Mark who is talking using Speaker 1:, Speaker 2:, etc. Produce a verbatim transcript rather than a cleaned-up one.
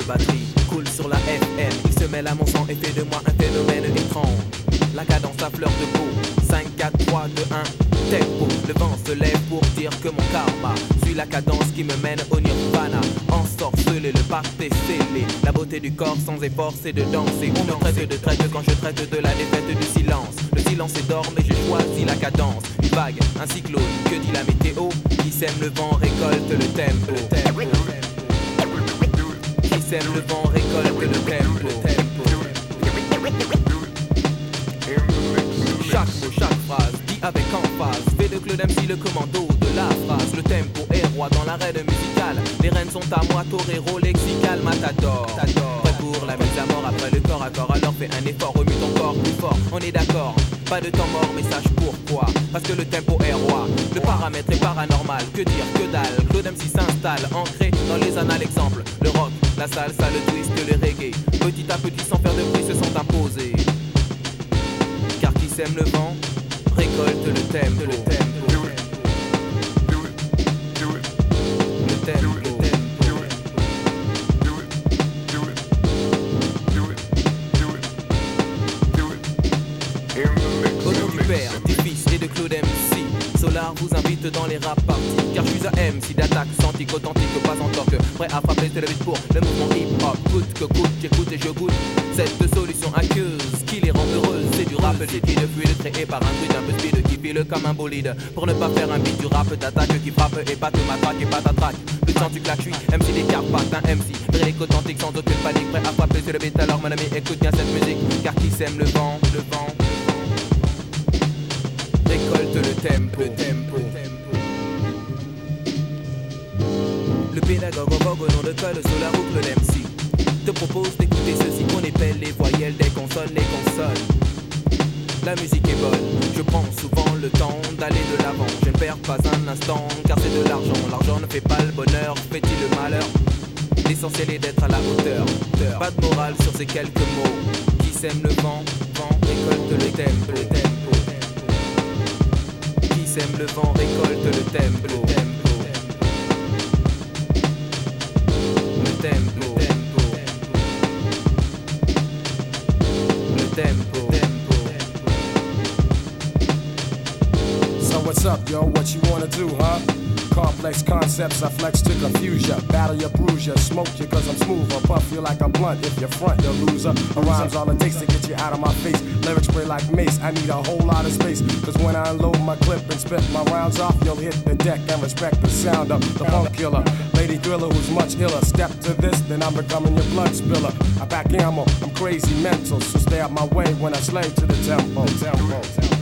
Speaker 1: batterie coule sur la F M. Il se mêle à mon sang et fait de moi un phénomène étrange. La cadence à fleur de peau, cinq, quatre, trois, deux, un, tempo. Le vent se lève pour dire que mon karma suit la cadence qui me mène au nirvana. Ensorcelé, le pacte est scellé. La beauté du corps sans effort c'est de danser. On me traite de traite quand je traite de la défaite du silence. Le silence est d'or mais j'ai choisi la cadence. Une vague, un cyclone, que dit la météo? Qui sème le vent récolte le tempo. Le tempo. Qui sème le vent récolte le tempo. Le tempo. Chaque mot, chaque phrase, dit avec emphase. Fait de Claude M C le commando de la phrase. Le tempo est roi dans l'arène musicale. Les rênes sont à moi, torero, lexical, matador. Prêt pour la mise à mort après le corps à corps. Alors fais un effort, remue ton corps plus fort. On est d'accord, pas de temps mort, mais sache pourquoi. Parce que le tempo est roi. Le paramètre est paranormal, que dire, que dalle. Claude M C s'installe, ancré dans les annales. Exemple, le rock, la salsa, le twist, le reggae. Petit à petit, sans faire de bruit, se sont imposés. Car qui sème le vent récolte le tempo. Le tempo. Le tempo. Au nom du Père, du Fils et de Claude M C, Solar vous invite dans les rap parties. Car je suis un M C d'attaque, authentique, authentique, pas encore que prêt à frapper c'est le beat pour le mouvement hip-hop. Coûte que coûte, j'écoute et je goûte cette solution aqueuse qui les rend heureuses. C'est du rap liquide, fluide, créé par un truc un peu speed qui file comme un bolide. Pour ne pas faire un beat du rap d'attaque qui frappe et pas te matraque et pas t'attraque. Plus sans tu claques, je suis M C des Carpates, un M C lyrique authentique sans aucune panique, prêt à frapper c'est le beat. Alors mon ami écoute bien cette musique, car qui sème le vent, le vent récolte le tempo. Le tempo. Le pédagogue en vogue au nom de code Solar ou Claude M C te propose d'écouter ceci qu'on épelle les voyelles des consonnes, les consonnes. La musique est bonne, je prends souvent le temps d'aller de l'avant. Je ne perds pas un instant car c'est de l'argent. L'argent ne fait pas le bonheur, fait-il le malheur? L'essentiel est d'être à la hauteur. Pas de morale sur ces quelques mots. Qui sème le vent, vent récolte le tempo. Le tempo. Qui sème le vent récolte le tempo. Le tempo. Le tempo. Le tempo.
Speaker 2: So what's up, yo? What you wanna do, huh? Complex concepts I flex to confuse ya. Battle ya, bruise ya, smoke ya cause I'm smooth. Or puff you like a blunt. If you're front, you're loser. A rhyme's all it takes to get you out of my face. Lyrics spray like mace, I need a whole lot of space. Cause when I unload my clip and spit my rounds off, you'll hit the deck and respect the sound of the funk killer. Lady thriller who's much iller. Step to this, then I'm becoming your blood spiller. I pack ammo, I'm crazy mental. So stay out my way when I slay to the tempo. tempo.